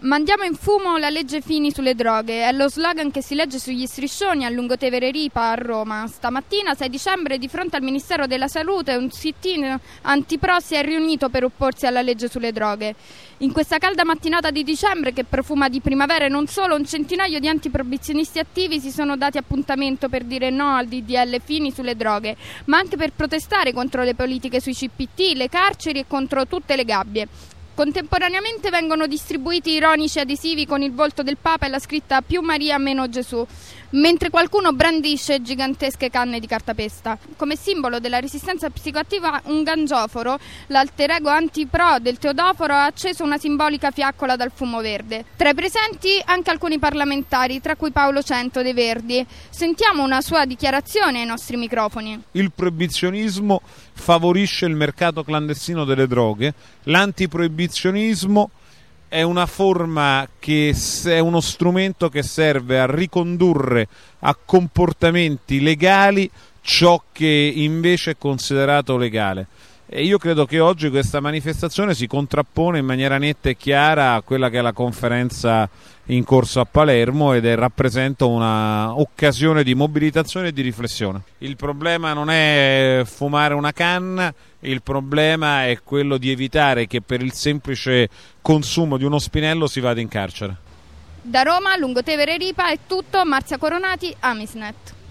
Mandiamo in fumo la legge Fini sulle droghe, è lo slogan che si legge sugli striscioni a Lungotevere Ripa a Roma. Stamattina, 6 dicembre, di fronte al Ministero della Salute, un sit-in anti-pro si è riunito per opporsi alla legge sulle droghe. In questa calda mattinata di dicembre, che profuma di primavera e non solo, un centinaio di antiproibizionisti attivi si sono dati appuntamento per dire no al DDL Fini sulle droghe, ma anche per protestare contro le politiche sui CPT, le carceri e contro tutte le gabbie. Contemporaneamente vengono distribuiti ironici adesivi con il volto del Papa e la scritta "Più Maria, meno Gesù", mentre qualcuno brandisce gigantesche canne di cartapesta. Come simbolo della resistenza psicoattiva, un gangioforo, l'alter ego anti-pro del Teodoforo, ha acceso una simbolica fiaccola dal fumo verde. Tra i presenti anche alcuni parlamentari, tra cui Paolo Cento dei Verdi. Sentiamo una sua dichiarazione ai nostri microfoni. Il proibizionismo favorisce il mercato clandestino delle droghe, l'antiproibizionismo è una forma è uno strumento che serve a ricondurre a comportamenti legali ciò che invece è considerato legale. E io credo che oggi questa manifestazione si contrappone in maniera netta e chiara a quella che è la conferenza in corso a Palermo ed rappresenta una occasione di mobilitazione e di riflessione. Il problema non è fumare una canna, il problema è quello di evitare che per il semplice consumo di uno spinello si vada in carcere. Da Roma, Lungotevere Ripa, è tutto. Marzia Coronati, Amisnet.